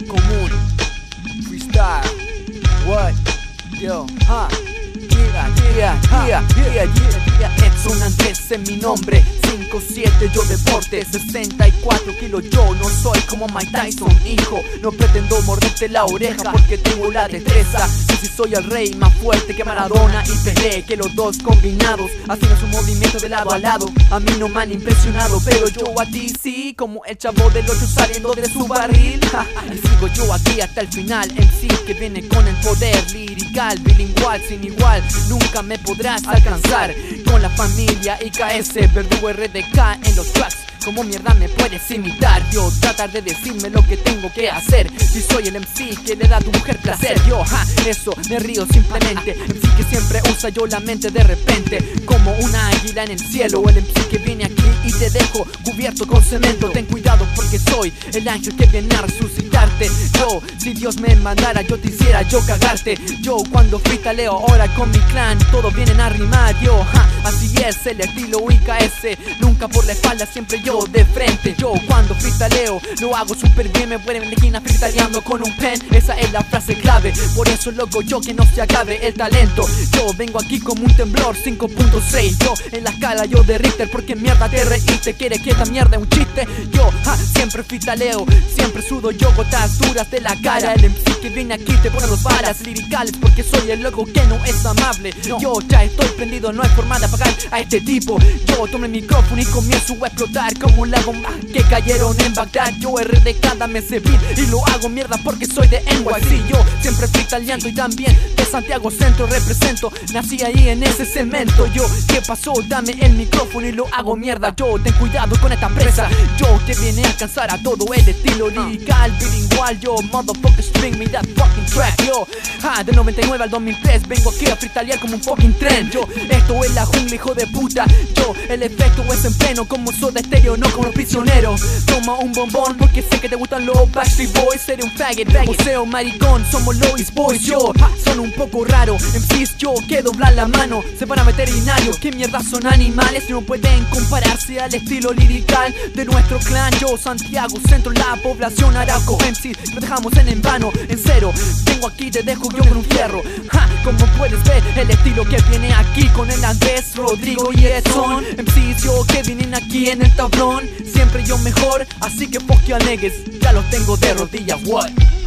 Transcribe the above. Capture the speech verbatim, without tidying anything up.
común. Freestyle. What? Yo, huh? Yeah, yeah, yeah, yeah, yeah, yeah. Edson Andrés es mi nombre. Cinco siete yo deporte, sesenta y cuatro kilos yo. No soy como Mike Tyson, hijo. No pretendo morderte la oreja porque tengo la destreza. Y si soy el rey más fuerte que Maradona y Pelé, que los dos combinados haciendo su movimiento de lado a lado. A mí no me han impresionado, pero yo a ti sí, como el chavo del ocho saliendo de su barril. Y sigo yo aquí hasta el final. M C que viene con el poder lirical, bilingual, sin igual. Nunca me podrás alcanzar. Con la familia I K S, Verdugo R D K en los tracks. ¿Cómo mierda me puedes imitar? Yo tratar de decirme lo que tengo que hacer. Si soy el M C que le da a tu mujer placer. Yo, ja, eso, me río simplemente. M C que siempre usa yo la mente de repente, como una águila en el cielo. O el M C que viene aquí y te dejo cubierto con cemento. Ten cuidado porque soy el ángel que viene a resucitarte. Yo, si Dios me mandara, yo te hiciera yo cagarte. Yo cuando freestaleo ahora con mi clan, todos vienen a rimar. Yo, ja, así es el estilo I K S. Nunca por la espalda, siempre yo de frente. Yo cuando freestaleo lo hago súper bien. Me pueden en la esquina freestaleando con un pen. Esa es la frase clave. Por eso loco yo que no se acabe el talento. Yo vengo aquí como un temblor cinco punto seis. Yo en la escala yo de Richter. Porque mierda te reíste. ¿Quieres que esta mierda es un chiste? Yo ja, siempre freestaleo. Siempre sudo yo gotas duras de la cara. El M C que viene aquí te pone dos balas liricales. Porque soy el loco que no es amable. Yo ya estoy prendido. No hay forma de apagar a este tipo. Yo tomo el micrófono y comienzo a explotar como las bombas que cayeron en Bagdad. Yo R D K dame ese beat y lo hago mierda porque soy de N Y C. Yo siempre freestyleando y también de Santiago Centro represento. Nací ahí en ese cemento. Yo, ¿qué pasó? Dame el micrófono y lo hago mierda. Yo, ten cuidado con esta presa. Yo que viene a alcanzar a todo el estilo lirical, bilingual. Yo, motherfucker, string me that fucking track. Yo, ah, del noventa y nueve al dos mil tres vengo aquí a freestylear como un fucking tren. Yo, esto es la jungla, hijo de puta. Yo, el efecto es en pleno como Soda Stereo, no como prisionero. Toma un bombón porque sé que te gustan los Backstreet Boys. Seré un faggot, poseo maricón, somos Lois Boys. Yo, son un poco raro, M Cs yo que doblar la mano. Se van a veterinario, ¿qué mierda son animales? No pueden compararse al estilo lirical de nuestro clan. Yo, Santiago Centro, la población Arauco. M Cs, lo dejamos en en vano, en cero. Vengo aquí, te dejo yo con un fierro. Ja, como puedes ver, el estilo que viene aquí con el Andrés, Rodrigo y Edson. M Cs yo que vienen aquí en el tablón. Siempre yo mejor, así que fuck you niggas, ya los tengo de rodillas, what?